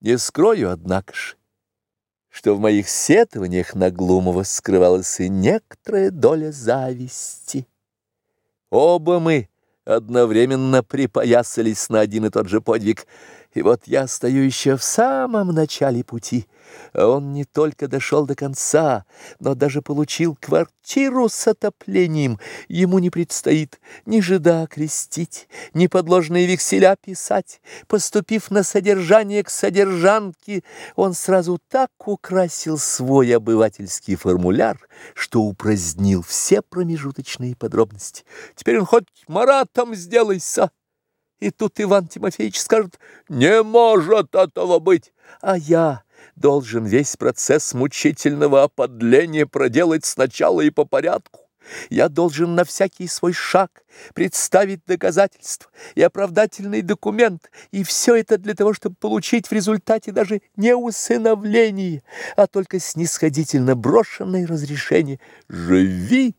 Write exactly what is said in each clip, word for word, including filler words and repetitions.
Не скрою, однако ж, что в моих сетованиях на Глумова скрывалась и некоторая доля зависти. Оба мы одновременно припоясались на один и тот же подвиг, и вот я стою еще в самом начале пути, а он не только дошел до конца, но даже получил квартиру с отоплением. Ему не предстоит ни жида крестить, ни подложные векселя писать. Поступив на содержание к содержанке, он сразу так украсил свой обывательский формуляр, что упразднил все промежуточные подробности. Теперь он хоть Маратом сделайся. И тут Иван Тимофеевич скажет: «Не может этого быть!» А я должен весь процесс мучительного оподления проделать сначала и по порядку. Я должен на всякий свой шаг представить доказательства и оправдательный документ, и все это для того, чтобы получить в результате даже не усыновление, а только снисходительно брошенное разрешение. Живи!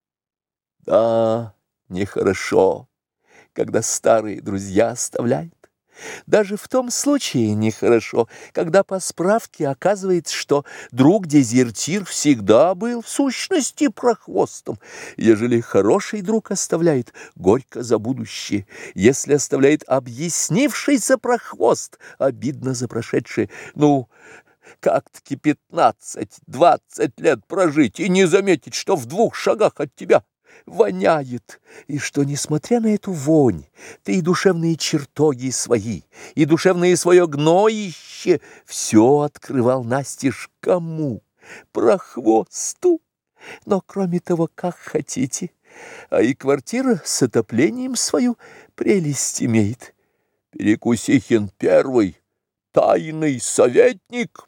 Да, нехорошо, когда старые друзья оставляют. Даже в том случае нехорошо, когда по справке оказывается, что друг-дезертир всегда был в сущности прохвостом. Ежели хороший друг оставляет, горько за будущее. Если оставляет объяснившийся прохвост, обидно за прошедшее. Ну, как-таки пятнадцать-двадцать лет прожить и не заметить, что в двух шагах от тебя воняет, и что, несмотря на эту вонь, ты и душевные чертоги свои, и душевное свое гноище все открывал настежь кому? Прохвосту. Но кроме того, как хотите, а и квартира с отоплением свою прелесть имеет. Перекусихин первый, тайный советник.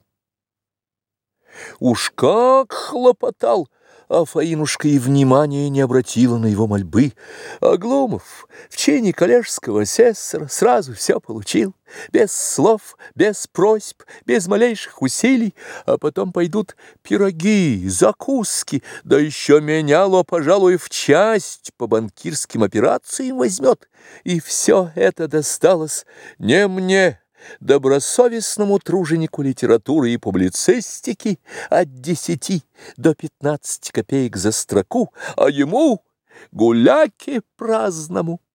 Уж как хлопотал, а Фаинушка и внимания не обратила на его мольбы. А Глумов в чине коллежского асессора сразу все получил, без слов, без просьб, без малейших усилий, а потом пойдут пироги, закуски, да еще меняло, пожалуй, в часть по банкирским операциям возьмет, и все это досталось не мне, добросовестному труженику литературы и публицистики, от десяти до пятнадцати копеек за строку, а ему, гуляке праздному,